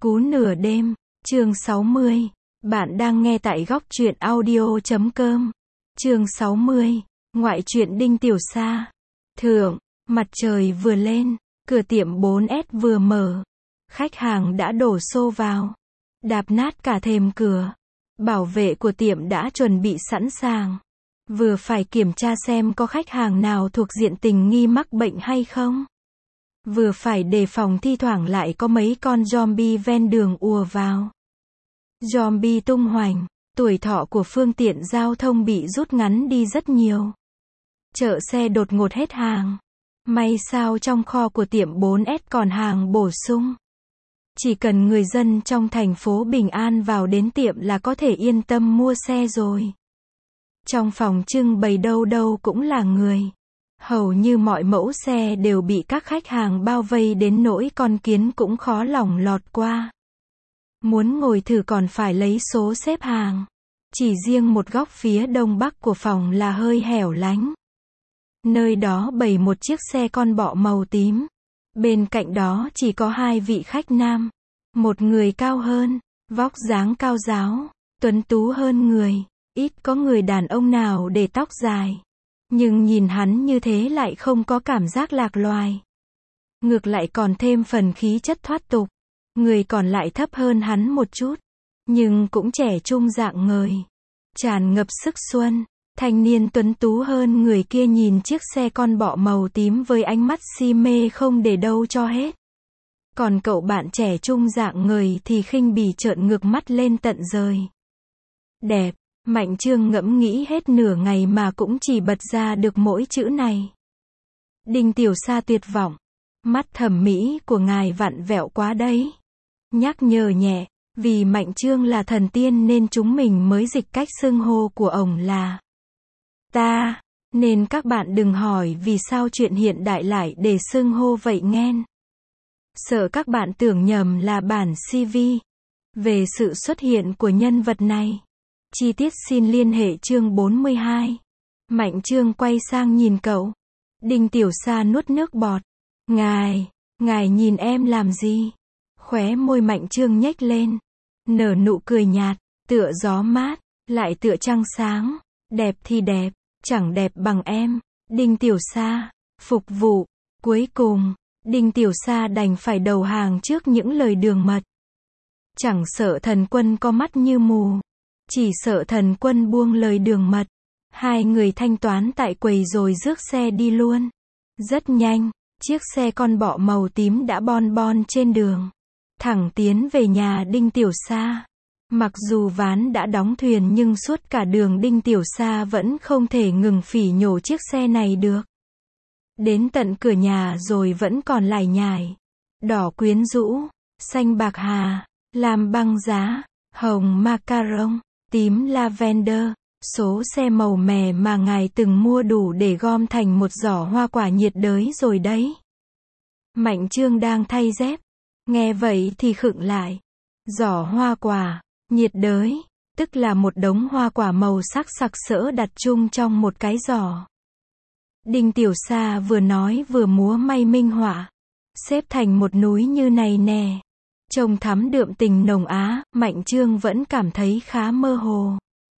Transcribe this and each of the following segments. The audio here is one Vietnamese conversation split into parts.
Cú nửa đêm, chương 60. Bạn đang nghe tại góc truyện audio.com. Chương 60. Ngoại truyện Đinh Tiểu Sa. Thượng, mặt trời vừa lên, cửa tiệm 4S vừa mở. Khách hàng đã đổ xô vào, đạp nát cả thềm cửa. Bảo vệ của tiệm đã chuẩn bị sẵn sàng. Vừa phải kiểm tra xem có khách hàng nào thuộc diện tình nghi mắc bệnh hay không. Vừa phải đề phòng thi thoảng lại có mấy con zombie ven đường ùa vào. Zombie tung hoành, tuổi thọ của phương tiện giao thông bị rút ngắn đi rất nhiều. Chợ xe đột ngột hết hàng. May sao trong kho của tiệm 4S còn hàng bổ sung. Chỉ cần người dân trong thành phố bình an vào đến tiệm là có thể yên tâm mua xe rồi. Trong phòng trưng bày đâu đâu cũng là người. Hầu như mọi mẫu xe đều bị các khách hàng bao vây đến nỗi con kiến cũng khó lỏng lọt qua. Muốn ngồi thử còn phải lấy số xếp hàng. Chỉ riêng một góc phía đông bắc của phòng là hơi hẻo lánh. Nơi đó bày một chiếc xe con bọ màu tím. Bên cạnh đó chỉ có hai vị khách nam. Một người cao hơn, vóc dáng cao ráo, tuấn tú hơn người. Ít có người đàn ông nào để tóc dài. Nhưng nhìn hắn như thế lại không có cảm giác lạc loài. Ngược lại còn thêm phần khí chất thoát tục. Người còn lại thấp hơn hắn một chút. Nhưng cũng trẻ trung dạng ngời. Tràn ngập sức xuân. Thanh niên tuấn tú hơn người kia nhìn chiếc xe con bọ màu tím với ánh mắt si mê không để đâu cho hết. Còn cậu bạn trẻ trung dạng ngời thì khinh bỉ trợn ngược mắt lên tận rời. Đẹp. Mạnh Trương ngẫm nghĩ hết nửa ngày mà cũng chỉ bật ra được mỗi chữ này. Đinh Tiểu Sa tuyệt vọng. Mắt thẩm mỹ của ngài vặn vẹo quá đấy. Nhắc nhở nhẹ, vì Mạnh Trương là thần tiên nên chúng mình mới dịch cách xưng hô của ổng là ta, nên các bạn đừng hỏi vì sao chuyện hiện đại lại để xưng hô vậy nghen. Sợ các bạn tưởng nhầm là bản CV. Về sự xuất hiện của nhân vật này. Chi tiết xin liên hệ chương 42. Mạnh Trương quay sang nhìn cậu. Đinh Tiểu Sa nuốt nước bọt. Ngài nhìn em làm gì? Khóe môi Mạnh Trương nhếch lên. Nở nụ cười nhạt, tựa gió mát, lại tựa trăng sáng. Đẹp thì đẹp, chẳng đẹp bằng em. Đinh Tiểu Sa, phục vụ. Cuối cùng, Đinh Tiểu Sa đành phải đầu hàng trước những lời đường mật. Chẳng sợ thần quân có mắt như mù. Chỉ sợ thần quân buông lời đường mật. Hai người thanh toán tại quầy rồi rước xe đi luôn. Rất nhanh, chiếc xe con bọ màu tím đã bon bon trên đường. Thẳng tiến về nhà Đinh Tiểu Sa. Mặc dù ván đã đóng thuyền nhưng suốt cả đường Đinh Tiểu Sa vẫn không thể ngừng phỉ nhổ chiếc xe này được. Đến tận cửa nhà rồi vẫn còn lải nhải. Đỏ quyến rũ, xanh bạc hà, lam băng giá, hồng macaron, tím lavender. Số xe màu mè mà ngài từng mua đủ để gom thành một giỏ hoa quả nhiệt đới rồi đấy. Mạnh Trương đang thay dép. Nghe vậy thì khựng lại. Giỏ hoa quả nhiệt đới, tức là một đống hoa quả màu sắc sặc sỡ đặt chung trong một cái giỏ. Đinh Tiểu Sa vừa nói vừa múa may minh họa. Xếp thành một núi như này nè. Trông thắm đượm tình nồng á, Mạnh Trương vẫn cảm thấy khá mơ hồ.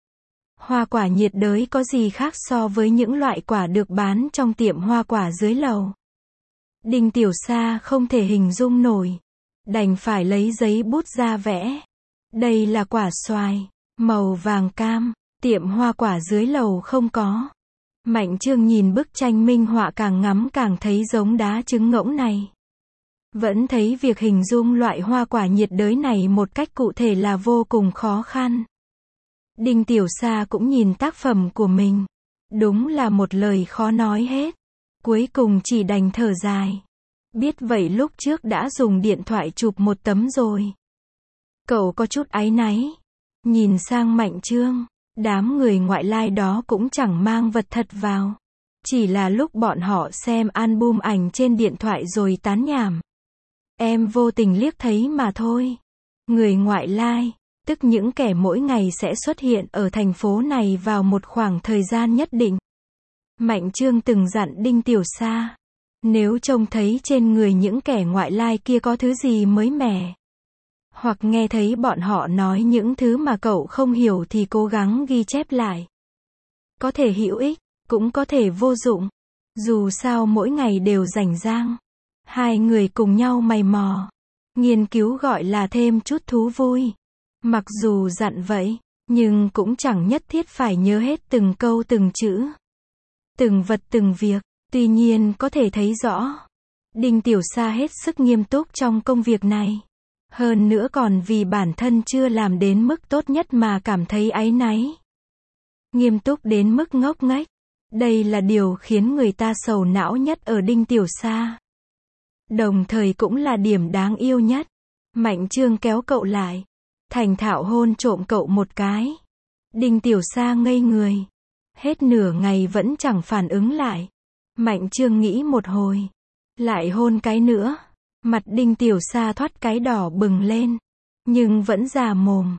Hoa quả nhiệt đới có gì khác so với những loại quả được bán trong tiệm hoa quả dưới lầu. Đinh Tiểu Sa không thể hình dung nổi. Đành phải lấy giấy bút ra vẽ. Đây là quả xoài, màu vàng cam, tiệm hoa quả dưới lầu không có. Mạnh Trương nhìn bức tranh minh họa càng ngắm càng thấy giống đá trứng ngỗng này. Vẫn thấy việc hình dung loại hoa quả nhiệt đới này một cách cụ thể là vô cùng khó khăn. Đinh Tiểu Sa cũng nhìn tác phẩm của mình. Đúng là một lời khó nói hết. Cuối cùng chỉ đành thở dài. Biết vậy lúc trước đã dùng điện thoại chụp một tấm rồi. Cậu có chút áy náy. Nhìn sang Mạnh Trương. Đám người ngoại lai đó cũng chẳng mang vật thật vào. Chỉ là lúc bọn họ xem album ảnh trên điện thoại rồi tán nhảm. Em vô tình liếc thấy mà thôi. Người ngoại lai, tức những kẻ mỗi ngày sẽ xuất hiện ở thành phố này vào một khoảng thời gian nhất định. Mạnh Trương từng dặn Đinh Tiểu Sa. Nếu trông thấy trên người những kẻ ngoại lai kia có thứ gì mới mẻ, Hoặc nghe thấy bọn họ nói những thứ mà cậu không hiểu thì cố gắng ghi chép lại. Có thể hữu ích, cũng có thể vô dụng. Dù sao mỗi ngày đều rảnh rang. Hai người cùng nhau mày mò. Nghiên cứu gọi là thêm chút thú vui. Mặc dù dặn vậy, nhưng cũng chẳng nhất thiết phải nhớ hết từng câu từng chữ. Từng vật từng việc, tuy nhiên có thể thấy rõ. Đinh Tiểu Sa hết sức nghiêm túc trong công việc này. Hơn nữa còn vì bản thân chưa làm đến mức tốt nhất mà cảm thấy áy náy. Nghiêm túc đến mức ngốc nghếch. Đây là điều khiến người ta sầu não nhất ở Đinh Tiểu Sa. Đồng thời cũng là điểm đáng yêu nhất. Mạnh Trương kéo cậu lại. Thành thạo hôn trộm cậu một cái. Đinh Tiểu Sa ngây người. Hết nửa ngày vẫn chẳng phản ứng lại. Mạnh Trương nghĩ một hồi. Lại hôn cái nữa. Mặt Đinh Tiểu Sa thoát cái đỏ bừng lên. Nhưng vẫn già mồm.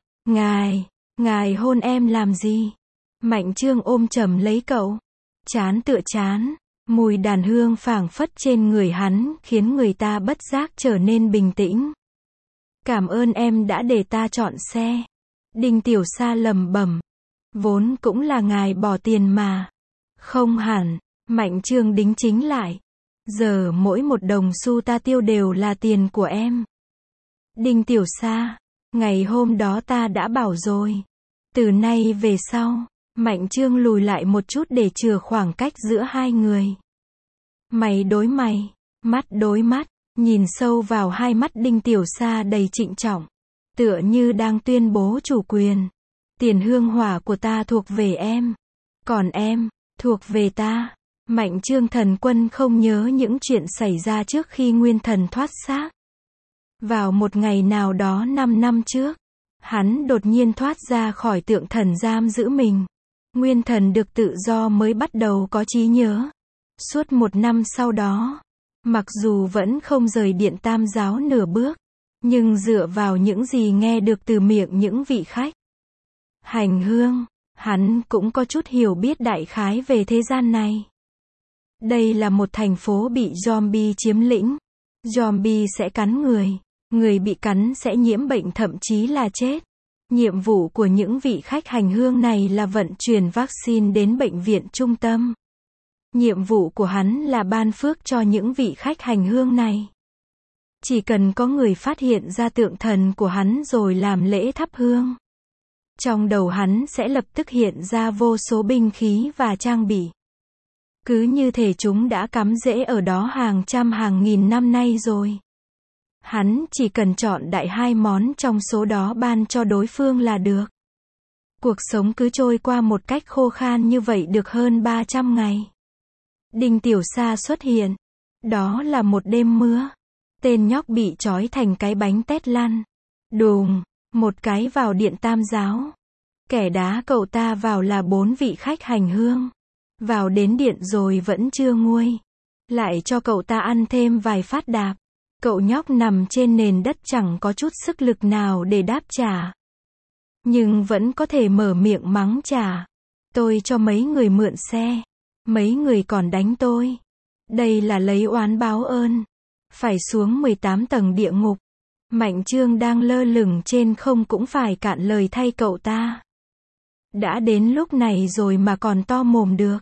Ngài hôn em làm gì? Mạnh Trương ôm chầm lấy cậu. Chán tựa chán. Mùi đàn hương phảng phất trên người hắn khiến người ta bất giác trở nên bình tĩnh. Cảm ơn em đã để ta chọn xe. Đinh Tiểu Sa lẩm bẩm. Vốn cũng là ngài bỏ tiền mà. Không hẳn. Mạnh Trương đính chính lại. Giờ mỗi một đồng xu ta tiêu đều là tiền của em. Đinh Tiểu Sa. Ngày hôm đó ta đã bảo rồi. Từ nay về sau. Mạnh Trương lùi lại một chút để chừa khoảng cách giữa hai người. Mày đối mày. Mắt đối mắt. Nhìn sâu vào hai mắt Đinh Tiểu Sa đầy trịnh trọng. Tựa như đang tuyên bố chủ quyền. Tiền hương hỏa của ta thuộc về em. Còn em, thuộc về ta. Mạnh Trương Thần Quân không nhớ những chuyện xảy ra trước khi Nguyên Thần thoát xác. Vào một ngày nào đó 5 năm trước, hắn đột nhiên thoát ra khỏi tượng thần giam giữ mình. Nguyên Thần được tự do mới bắt đầu có trí nhớ. Suốt 1 năm sau đó, mặc dù vẫn không rời Điện Tam Giáo nửa bước, nhưng dựa vào những gì nghe được từ miệng những vị khách hành hương, hắn cũng có chút hiểu biết đại khái về thế gian này. Đây là một thành phố bị zombie chiếm lĩnh. Zombie sẽ cắn người. Người bị cắn sẽ nhiễm bệnh thậm chí là chết. Nhiệm vụ của những vị khách hành hương này là vận chuyển vaccine đến bệnh viện trung tâm. Nhiệm vụ của hắn là ban phước cho những vị khách hành hương này. Chỉ cần có người phát hiện ra tượng thần của hắn rồi làm lễ thắp hương. Trong đầu hắn sẽ lập tức hiện ra vô số binh khí và trang bị. Cứ như thể chúng đã cắm rễ ở đó hàng trăm hàng nghìn năm nay rồi. Hắn chỉ cần chọn đại 2 món trong số đó ban cho đối phương là được. Cuộc sống cứ trôi qua một cách khô khan như vậy được hơn 300 ngày. Đinh Tiểu Sa xuất hiện. Đó là một đêm mưa. Tên nhóc bị trói thành cái bánh tét lăn. Đùng, một cái vào Điện Tam Giáo. Kẻ đá cậu ta vào là 4 vị khách hành hương. Vào đến điện rồi vẫn chưa nguôi. Lại cho cậu ta ăn thêm vài phát đạp. Cậu nhóc nằm trên nền đất chẳng có chút sức lực nào để đáp trả. Nhưng vẫn có thể mở miệng mắng trả. Tôi cho mấy người mượn xe. Mấy người còn đánh tôi. Đây là lấy oán báo ơn. Phải xuống 18 tầng địa ngục. Mạnh Trương đang lơ lửng trên không cũng phải cạn lời thay cậu ta. Đã đến lúc này rồi mà còn to mồm được.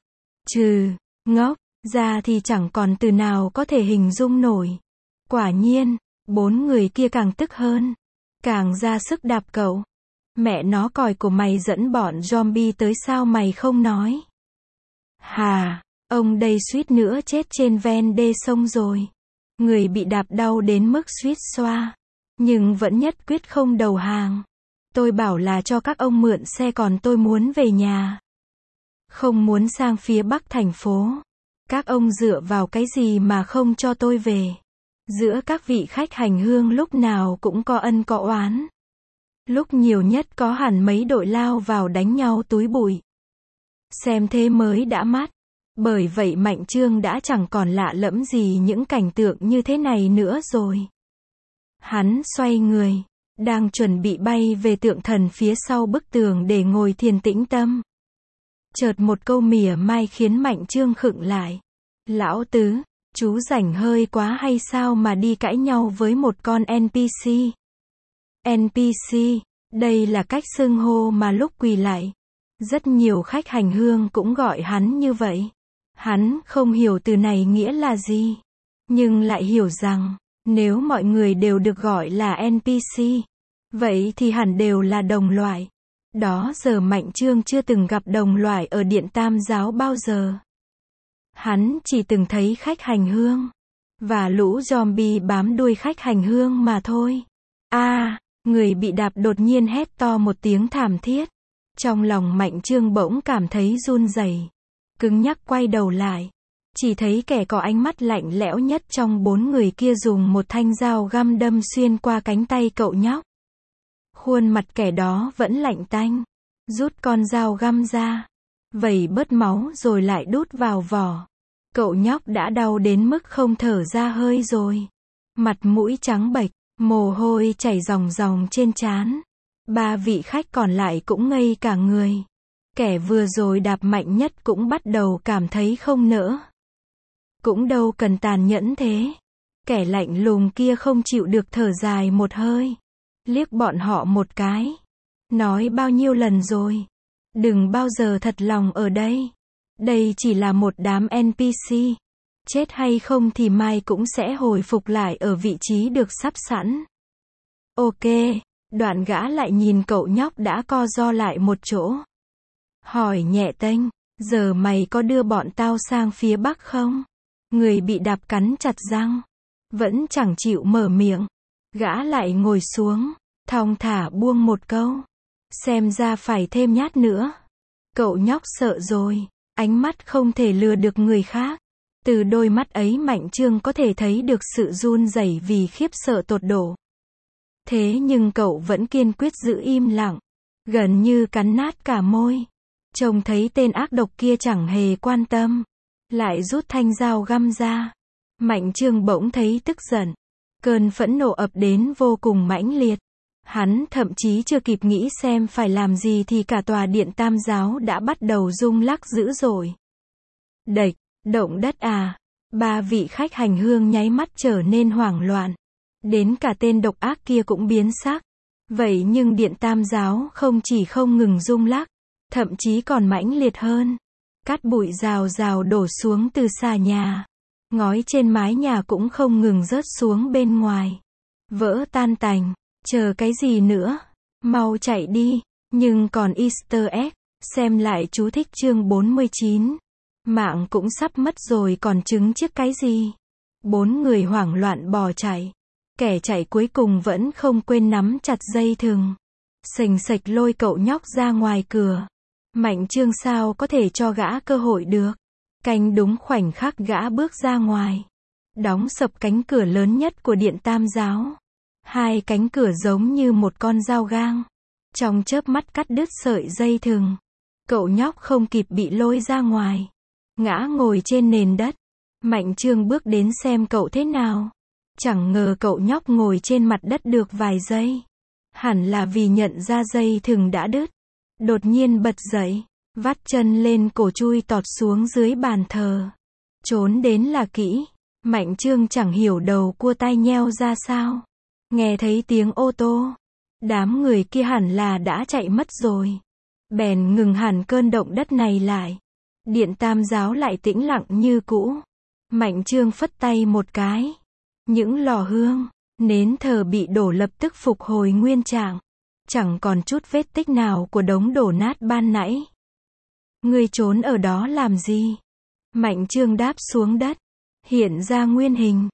Ngốc, ra thì chẳng còn từ nào có thể hình dung nổi. Quả nhiên, 4 người kia càng tức hơn. Càng ra sức đạp cậu. Mẹ nó còi của mày dẫn bọn zombie tới sao mày không nói? Hà, ông đây suýt nữa chết trên ven đê sông rồi. Người bị đạp đau đến mức suýt xoa. Nhưng vẫn nhất quyết không đầu hàng. Tôi bảo là cho các ông mượn xe còn tôi muốn về nhà. Không muốn sang phía bắc thành phố. Các ông dựa vào cái gì mà không cho tôi về? Giữa các vị khách hành hương lúc nào cũng có ân có oán. Lúc nhiều nhất có hẳn mấy đội lao vào đánh nhau túi bụi. Xem thế mới đã mắt. Bởi vậy Mạnh Trương đã chẳng còn lạ lẫm gì những cảnh tượng như thế này nữa rồi. Hắn xoay người, đang chuẩn bị bay về tượng thần phía sau bức tường để ngồi thiền tĩnh tâm. Chợt một câu mỉa mai khiến Mạnh Trương khựng lại. Lão Tứ, chú rảnh hơi quá hay sao mà đi cãi nhau với một con NPC? NPC, đây là cách xưng hô mà lúc quỳ lạy, rất nhiều khách hành hương cũng gọi hắn như vậy. Hắn không hiểu từ này nghĩa là gì, nhưng lại hiểu rằng, nếu mọi người đều được gọi là NPC, vậy thì hẳn đều là đồng loại. Đó giờ Mạnh Chương chưa từng gặp đồng loại ở Điện Tam Giáo bao giờ. Hắn chỉ từng thấy khách hành hương, và lũ zombie bám đuôi khách hành hương mà thôi. Người bị đạp đột nhiên hét to một tiếng thảm thiết. Trong lòng Mạnh Chương bỗng cảm thấy run rẩy, cứng nhắc quay đầu lại. Chỉ thấy kẻ có ánh mắt lạnh lẽo nhất trong 4 người kia dùng một thanh dao găm đâm xuyên qua cánh tay cậu nhóc. Khuôn mặt kẻ đó vẫn lạnh tanh. Rút con dao găm ra, vẩy bớt máu rồi lại đút vào vỏ. Cậu nhóc đã đau đến mức không thở ra hơi rồi. Mặt mũi trắng bệch, mồ hôi chảy ròng ròng trên trán. 3 vị khách còn lại cũng ngây cả người. Kẻ vừa rồi đạp mạnh nhất cũng bắt đầu cảm thấy không nỡ. Cũng đâu cần tàn nhẫn thế. Kẻ lạnh lùng kia không chịu được thở dài một hơi. Liếc bọn họ một cái. Nói bao nhiêu lần rồi. Đừng bao giờ thật lòng ở đây. Đây chỉ là một đám NPC. Chết hay không thì mai cũng sẽ hồi phục lại ở vị trí được sắp sẵn. Ok. Đoạn gã lại nhìn cậu nhóc đã co ro lại một chỗ. Hỏi nhẹ tênh, giờ mày có đưa bọn tao sang phía Bắc không? Người bị đạp cắn chặt răng, vẫn chẳng chịu mở miệng. Gã lại ngồi xuống, thong thả buông một câu. Xem ra phải thêm nhát nữa. Cậu nhóc sợ rồi, ánh mắt không thể lừa được người khác. Từ đôi mắt ấy Mạnh Chương có thể thấy được sự run rẩy vì khiếp sợ tột độ. Thế nhưng cậu vẫn kiên quyết giữ im lặng, gần như cắn nát cả môi. Trông thấy tên ác độc kia chẳng hề quan tâm, lại rút thanh dao găm ra. Mạnh Chương bỗng thấy tức giận, cơn phẫn nộ ập đến vô cùng mãnh liệt. Hắn thậm chí chưa kịp nghĩ xem phải làm gì thì cả tòa Điện Tam Giáo đã bắt đầu rung lắc dữ dội. Đệch, động đất à? 3 vị khách hành hương nháy mắt trở nên hoảng loạn. Đến cả tên độc ác kia cũng biến sắc. Vậy nhưng Điện Tam Giáo không chỉ không ngừng rung lắc, thậm chí còn mãnh liệt hơn. Cát bụi rào rào đổ xuống từ xà nhà. Ngói trên mái nhà cũng không ngừng rớt xuống bên ngoài. Vỡ tan tành. Chờ cái gì nữa? Mau chạy đi. Nhưng còn Easter egg. Xem lại chú thích chương 49. Mạng cũng sắp mất rồi còn chứng chiếc cái gì? 4 người hoảng loạn bò chạy. Kẻ chạy cuối cùng vẫn không quên nắm chặt dây thừng. Sềnh sệch lôi cậu nhóc ra ngoài cửa. Mạnh Chương sao có thể cho gã cơ hội được. Canh đúng khoảnh khắc gã bước ra ngoài. Đóng sập cánh cửa lớn nhất của Điện Tam Giáo. 2 cánh cửa giống như một con dao gang. Trong chớp mắt cắt đứt sợi dây thừng. Cậu nhóc không kịp bị lôi ra ngoài. Ngã ngồi trên nền đất. Mạnh Chương bước đến xem cậu thế nào. Chẳng ngờ cậu nhóc ngồi trên mặt đất được vài giây. Hẳn là vì nhận ra dây thừng đã đứt. Đột nhiên bật dậy, vắt chân lên cổ chui tọt xuống dưới bàn thờ. Trốn đến là kỹ. Mạnh Chương chẳng hiểu đầu cua tai nheo ra sao. Nghe thấy tiếng ô tô. Đám người kia hẳn là đã chạy mất rồi. Bèn ngừng hẳn cơn động đất này lại. Điện Tam Giáo lại tĩnh lặng như cũ. Mạnh Chương phất tay một cái. Những lò hương, nến thờ bị đổ lập tức phục hồi nguyên trạng. Chẳng còn chút vết tích nào của đống đổ nát ban nãy. Ngươi trốn ở đó làm gì? Mạnh Chương đáp xuống đất. Hiện ra nguyên hình.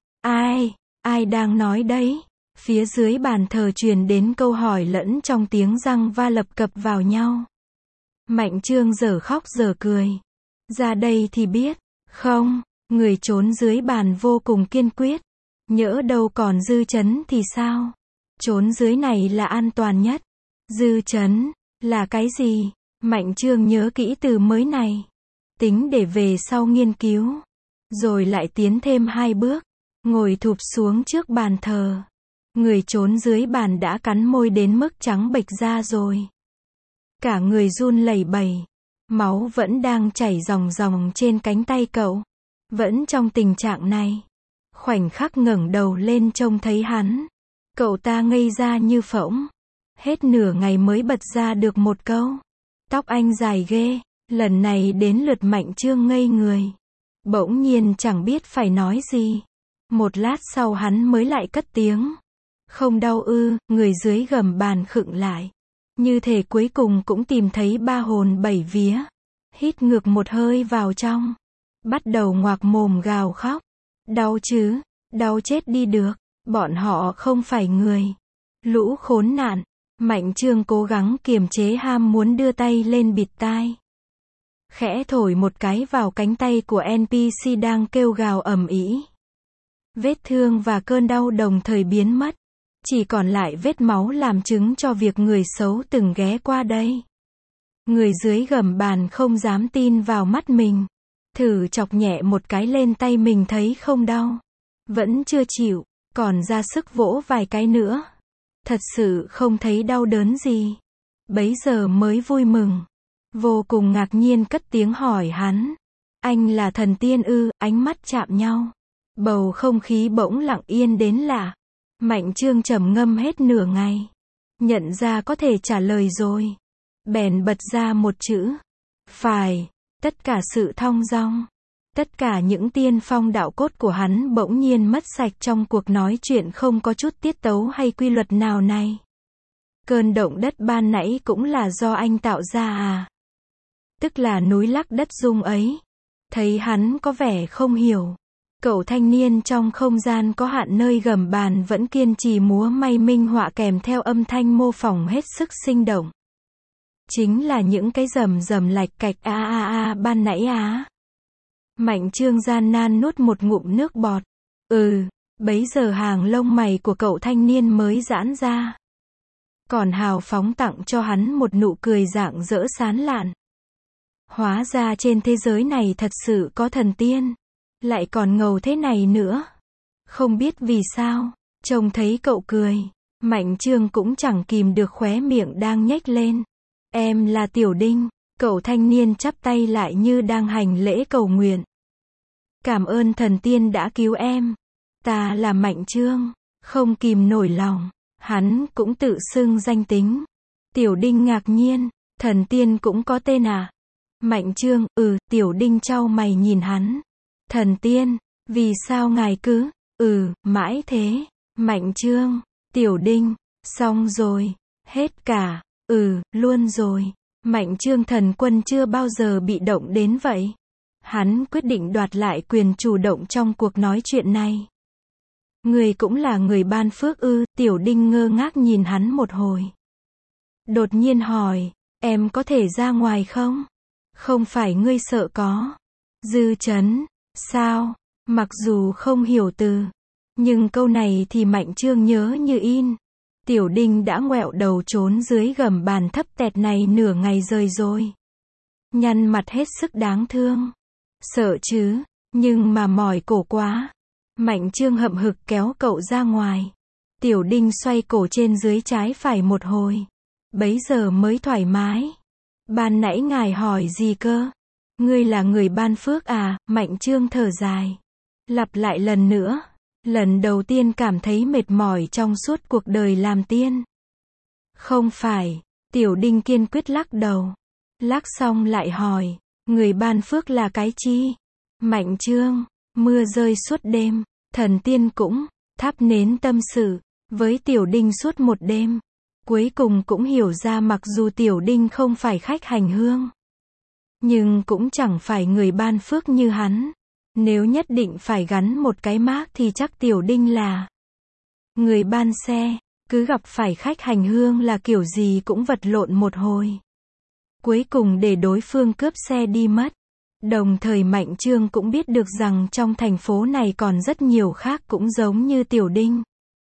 Ai đang nói đấy? Phía dưới bàn thờ truyền đến câu hỏi lẫn trong tiếng răng va lập cập vào nhau. Mạnh Chương giờ khóc giờ cười. Ra đây thì biết. Không, người trốn dưới bàn vô cùng kiên quyết. Nhỡ đâu còn dư chấn thì sao? Trốn dưới này là an toàn nhất. Dư chấn, là cái gì? Mạnh Chương nhớ kỹ từ mới này. Tính để về sau nghiên cứu. Rồi lại tiến thêm 2 bước. Ngồi thụp xuống trước bàn thờ. Người trốn dưới bàn đã cắn môi đến mức trắng bệch ra rồi. Cả người run lẩy bẩy. Máu vẫn đang chảy ròng ròng trên cánh tay cậu. Vẫn trong tình trạng này. Khoảnh khắc ngẩng đầu lên trông thấy hắn. Cậu ta ngây ra như phỗng. Hết nửa ngày mới bật ra được một câu. Tóc anh dài ghê. Lần này đến lượt Mạnh Chương ngây người. Bỗng nhiên chẳng biết phải nói gì. Một lát sau hắn mới lại cất tiếng. Không đau ư? Người dưới gầm bàn khựng lại. Như thể cuối cùng cũng tìm thấy ba hồn bảy vía. Hít ngược một hơi vào trong. Bắt đầu ngoạc mồm gào khóc. Đau chứ? Đau chết đi được. Bọn họ không phải người. Lũ khốn nạn. Mạnh Chương cố gắng kiềm chế ham muốn đưa tay lên bịt tai. Khẽ thổi một cái vào cánh tay của NPC đang kêu gào ầm ĩ. Vết thương và cơn đau đồng thời biến mất. Chỉ còn lại vết máu làm chứng cho việc người xấu từng ghé qua đây. Người dưới gầm bàn không dám tin vào mắt mình. Thử chọc nhẹ một cái lên tay mình thấy không đau. Vẫn chưa chịu, còn ra sức vỗ vài cái nữa. Thật sự không thấy đau đớn gì. Bấy giờ mới vui mừng. Vô cùng ngạc nhiên cất tiếng hỏi hắn. Anh là thần tiên ư? Ánh mắt chạm nhau. Bầu không khí bỗng lặng yên đến lạ. Mạnh Chương trầm ngâm hết nửa ngày. Nhận ra có thể trả lời rồi. Bèn bật ra một chữ. Phải. Tất cả sự thong dong. Tất cả những tiên phong đạo cốt của hắn bỗng nhiên mất sạch trong cuộc nói chuyện không có chút tiết tấu hay quy luật nào này. Cơn động đất ban nãy cũng là do anh tạo ra à? Tức là núi lắc đất rung ấy. Thấy hắn có vẻ không hiểu. Cậu thanh niên trong không gian có hạn nơi gầm bàn vẫn kiên trì múa may minh họa kèm theo âm thanh mô phỏng hết sức sinh động. Chính là những cái rầm rầm lạch cạch ban nãy á. Mạnh Chương gian nan nuốt một ngụm nước bọt. Bấy giờ hàng lông mày của cậu thanh niên mới giãn ra. Còn hào phóng tặng cho hắn một nụ cười rạng rỡ sán lạn. Hóa ra trên thế giới này thật sự có thần tiên. Lại còn ngầu thế này nữa. Không biết vì sao, trông thấy cậu cười, Mạnh Chương cũng chẳng kìm được khóe miệng đang nhếch lên. Em là Tiểu Đinh. Cậu thanh niên chắp tay lại như đang hành lễ cầu nguyện. Cảm ơn thần tiên đã cứu em. Ta là Mạnh Chương. Không kìm nổi lòng. Hắn cũng tự xưng danh tính. Tiểu Đinh ngạc nhiên. Thần tiên cũng có tên à? Mạnh Chương, Tiểu Đinh chau mày nhìn hắn. Thần tiên, vì sao ngài cứ, mãi thế. Mạnh Chương, Tiểu Đinh, xong rồi, hết cả, luôn rồi. Mạnh Chương thần quân chưa bao giờ bị động đến vậy. Hắn quyết định đoạt lại quyền chủ động trong cuộc nói chuyện này. Người cũng là người ban phước ư? Tiểu Đinh ngơ ngác nhìn hắn một hồi. Đột nhiên hỏi, em có thể ra ngoài không? Không phải ngươi sợ có dư chấn, sao? Mặc dù không hiểu từ, nhưng câu này thì Mạnh Chương nhớ như in. Tiểu Đinh đã ngoẹo đầu trốn dưới gầm bàn thấp tẹt này nửa ngày rồi. Nhăn mặt hết sức đáng thương. Sợ chứ, nhưng mà mỏi cổ quá. Mạnh Chương hậm hực kéo cậu ra ngoài. Tiểu Đinh xoay cổ trên dưới trái phải một hồi. Bấy giờ mới thoải mái. Ban nãy ngài hỏi gì cơ? Ngươi là người ban phước à? Mạnh Chương thở dài. Lặp lại lần nữa. Lần đầu tiên cảm thấy mệt mỏi trong suốt cuộc đời làm tiên. Không phải. Tiểu Đinh kiên quyết lắc đầu. Lắc xong lại hỏi. Người ban phước là cái chi? Mạnh Chương. Mưa rơi suốt đêm. Thần tiên cũng thắp nến tâm sự với Tiểu Đinh suốt một đêm. Cuối cùng cũng hiểu ra mặc dù Tiểu Đinh không phải khách hành hương, nhưng cũng chẳng phải người ban phước như hắn. Nếu nhất định phải gắn một cái mác thì chắc Tiểu Đinh là người ban xe. Cứ gặp phải khách hành hương là kiểu gì cũng vật lộn một hồi. Cuối cùng để đối phương cướp xe đi mất. Đồng thời Mạnh Chương cũng biết được rằng trong thành phố này còn rất nhiều khác cũng giống như Tiểu Đinh.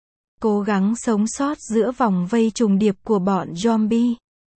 Cố gắng sống sót giữa vòng vây trùng điệp của bọn zombie.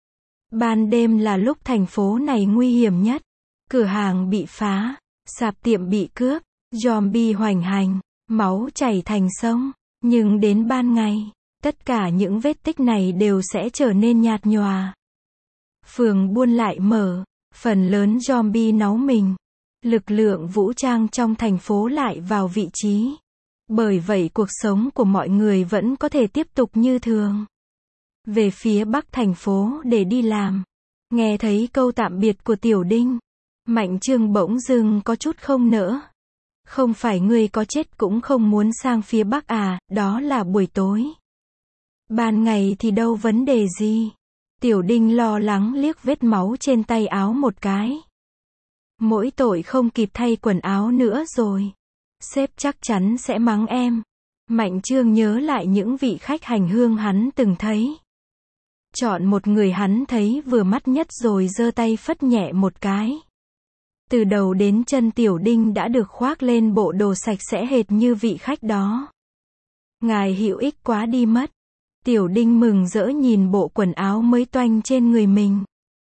Ban đêm là lúc thành phố này nguy hiểm nhất. Cửa hàng bị phá, sạp tiệm bị cướp, zombie hoành hành, máu chảy thành sông. Nhưng đến ban ngày, tất cả những vết tích này đều sẽ trở nên nhạt nhòa. Phường buôn lại mở, phần lớn zombie náu mình. Lực lượng vũ trang trong thành phố lại vào vị trí. Bởi vậy cuộc sống của mọi người vẫn có thể tiếp tục như thường. Về phía bắc thành phố để đi làm. Nghe thấy câu tạm biệt của Tiểu Đinh, Mạnh Trương bỗng dưng có chút không nỡ. Không phải ngươi có chết cũng không muốn sang phía bắc à, đó là buổi tối. Ban ngày thì đâu vấn đề gì. Tiểu Đinh lo lắng liếc vết máu trên tay áo một cái. Mỗi tội không kịp thay quần áo nữa rồi. Sếp chắc chắn sẽ mắng em. Mạnh Trương nhớ lại những vị khách hành hương hắn từng thấy. Chọn một người hắn thấy vừa mắt nhất rồi giơ tay phất nhẹ một cái. Từ đầu đến chân Tiểu Đinh đã được khoác lên bộ đồ sạch sẽ hệt như vị khách đó. Ngài hữu ích quá đi mất. Tiểu Đinh mừng rỡ nhìn bộ quần áo mới toanh trên người mình.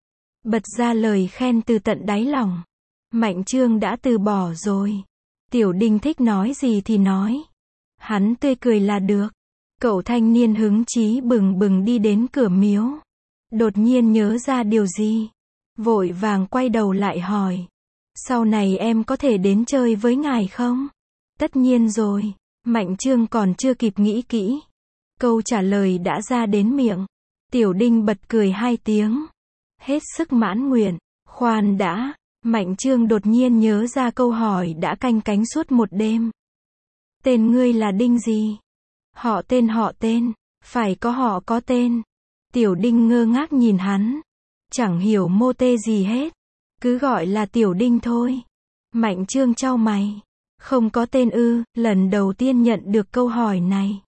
Bật ra lời khen từ tận đáy lòng. Mạnh Trương đã từ bỏ rồi. Tiểu Đinh thích nói gì thì nói. Hắn tươi cười là được. Cậu thanh niên hứng chí bừng bừng đi đến cửa miếu. Đột nhiên nhớ ra điều gì. Vội vàng quay đầu lại hỏi. Sau này em có thể đến chơi với ngài không? Tất nhiên rồi. Mạnh Trương còn chưa kịp nghĩ kỹ. Câu trả lời đã ra đến miệng. Tiểu Đinh bật cười 2 tiếng. Hết sức mãn nguyện. Khoan đã. Mạnh Trương đột nhiên nhớ ra câu hỏi đã canh cánh suốt một đêm. Tên ngươi là Đinh gì? Họ tên. Phải có họ có tên. Tiểu Đinh ngơ ngác nhìn hắn. Chẳng hiểu mô tê gì hết. Cứ gọi là Tiểu Đinh thôi. Mạnh Trương chau mày. Không có tên ư? Lần đầu tiên nhận được câu hỏi này.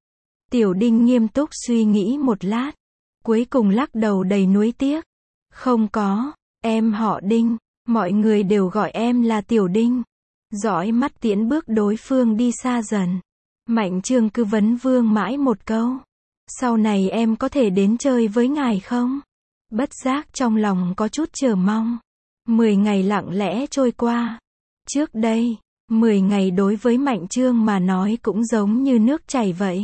Tiểu Đinh nghiêm túc suy nghĩ một lát. Cuối cùng lắc đầu đầy nuối tiếc. Không có. Em họ Đinh. Mọi người đều gọi em là Tiểu Đinh. Dõi mắt tiễn bước đối phương đi xa dần. Mạnh Trương cứ vấn vương mãi một câu. Sau này em có thể đến chơi với ngài không? Bất giác trong lòng có chút chờ mong. 10 ngày lặng lẽ trôi qua. Trước đây, 10 ngày đối với Mạnh Trương mà nói cũng giống như nước chảy vậy.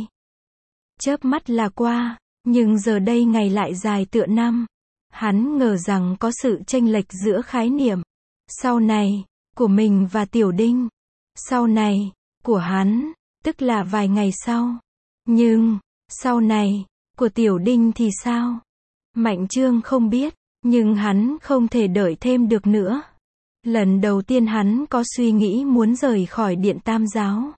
Chớp mắt là qua, nhưng giờ đây ngày lại dài tựa năm. Hắn ngờ rằng có sự chênh lệch giữa khái niệm. Sau này, của mình và Tiểu Đinh. Sau này, của hắn, tức là vài ngày sau. Nhưng, sau này, của Tiểu Đinh thì sao? Mạnh Trương không biết, nhưng hắn không thể đợi thêm được nữa. Lần đầu tiên hắn có suy nghĩ muốn rời khỏi Điện Tam Giáo.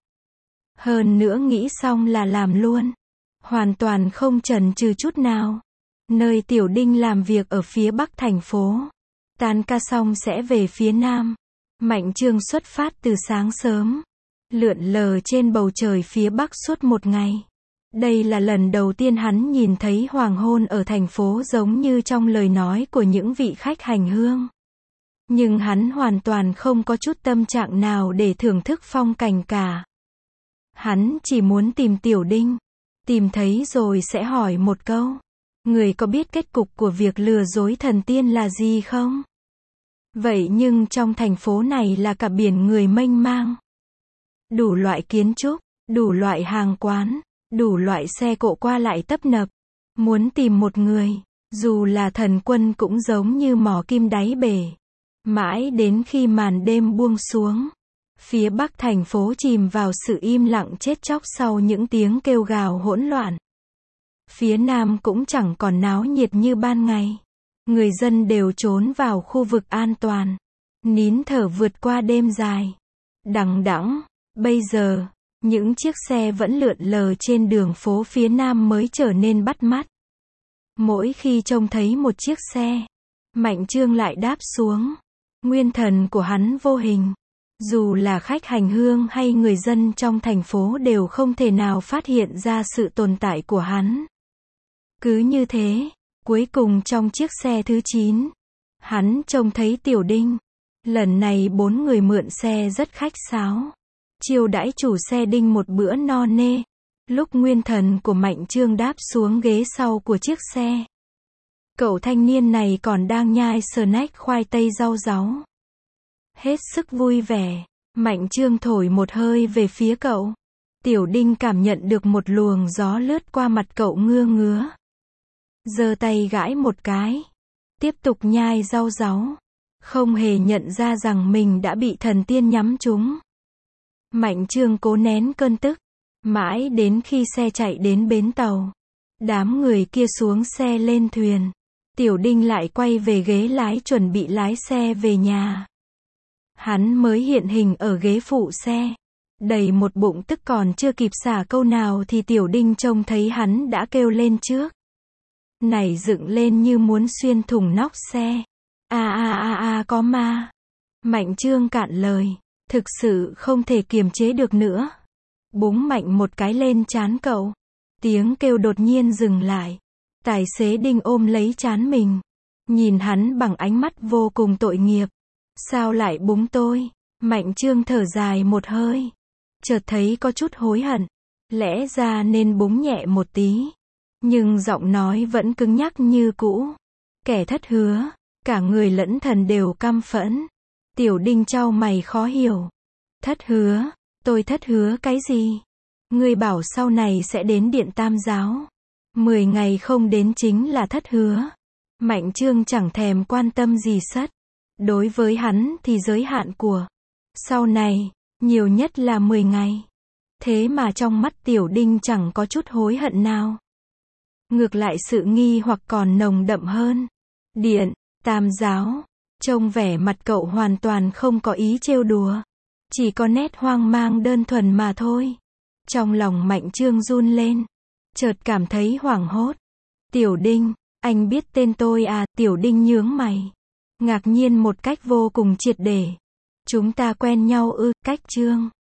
Hơn nữa nghĩ xong là làm luôn. Hoàn toàn không chần chừ chút nào. Nơi Tiểu Đinh làm việc ở phía bắc thành phố. Tan ca xong sẽ về phía nam. Mạnh Trương xuất phát từ sáng sớm. Lượn lờ trên bầu trời phía bắc suốt một ngày. Đây là lần đầu tiên hắn nhìn thấy hoàng hôn ở thành phố giống như trong lời nói của những vị khách hành hương. Nhưng hắn hoàn toàn không có chút tâm trạng nào để thưởng thức phong cảnh cả. Hắn chỉ muốn tìm Tiểu Đinh. Tìm thấy rồi sẽ hỏi một câu. Người có biết kết cục của việc lừa dối thần tiên là gì không? Vậy nhưng trong thành phố này là cả biển người mênh mang. Đủ loại kiến trúc, đủ loại hàng quán, đủ loại xe cộ qua lại tấp nập. Muốn tìm một người, dù là thần quân cũng giống như mò kim đáy bể. Mãi đến khi màn đêm buông xuống, phía bắc thành phố chìm vào sự im lặng chết chóc sau những tiếng kêu gào hỗn loạn. Phía nam cũng chẳng còn náo nhiệt như ban ngày. Người dân đều trốn vào khu vực an toàn. Nín thở vượt qua đêm dài. Đằng đẵng, bây giờ, những chiếc xe vẫn lượn lờ trên đường phố phía nam mới trở nên bắt mắt. Mỗi khi trông thấy một chiếc xe, Mạnh Trương lại đáp xuống. Nguyên thần của hắn vô hình. Dù là khách hành hương hay người dân trong thành phố đều không thể nào phát hiện ra sự tồn tại của hắn. Cứ như thế, cuối cùng trong chiếc xe thứ 9, hắn trông thấy Tiểu Đinh. Lần này 4 người mượn xe rất khách sáo. Chiêu đãi chủ xe Đinh một bữa no nê. Lúc nguyên thần của Mạnh Trương đáp xuống ghế sau của chiếc xe, cậu thanh niên này còn đang nhai snack khoai tây rau ráu. Hết sức vui vẻ, Mạnh Trương thổi một hơi về phía cậu. Tiểu Đinh cảm nhận được một luồng gió lướt qua mặt cậu ngứa ngứa. Giơ tay gãi một cái. Tiếp tục nhai rau ráu. Không hề nhận ra rằng mình đã bị thần tiên nhắm trúng. Mạnh Trương cố nén cơn tức. Mãi đến khi xe chạy đến bến tàu. Đám người kia xuống xe lên thuyền. Tiểu Đinh lại quay về ghế lái chuẩn bị lái xe về nhà. Hắn mới hiện hình ở ghế phụ xe. Đầy một bụng tức còn chưa kịp xả câu nào thì Tiểu Đinh trông thấy hắn đã kêu lên trước. Nảy dựng lên như muốn xuyên thủng nóc xe. Có ma. Mạnh Trương cạn lời. Thực sự không thể kiềm chế được nữa. Búng mạnh một cái lên trán cậu. Tiếng kêu đột nhiên dừng lại. Tài xế Đinh ôm lấy trán mình. Nhìn hắn bằng ánh mắt vô cùng tội nghiệp. Sao lại búng tôi? Mạnh Trương thở dài một hơi. Chợt thấy có chút hối hận. Lẽ ra nên búng nhẹ một tí. Nhưng giọng nói vẫn cứng nhắc như cũ. Kẻ thất hứa. Cả người lẫn thần đều căm phẫn. Tiểu Đinh chau mày khó hiểu. Thất hứa? Tôi thất hứa cái gì? Ngươi bảo sau này sẽ đến Điện Tam Giáo. 10 ngày không đến chính là thất hứa. Mạnh Trương chẳng thèm quan tâm gì sất. Đối với hắn thì giới hạn của sau này, nhiều nhất là 10 ngày. Thế mà trong mắt Tiểu Đinh chẳng có chút hối hận nào. Ngược lại sự nghi hoặc còn nồng đậm hơn. Điện Tam Giáo. Trông vẻ mặt cậu hoàn toàn không có ý trêu đùa. Chỉ có nét hoang mang đơn thuần mà thôi. Trong lòng Mạnh Trương run lên. Chợt cảm thấy hoảng hốt. Tiểu Đinh, anh biết tên tôi à? Tiểu Đinh nhướng mày. Ngạc nhiên một cách vô cùng triệt để. Chúng ta quen nhau ư? Cách Trương.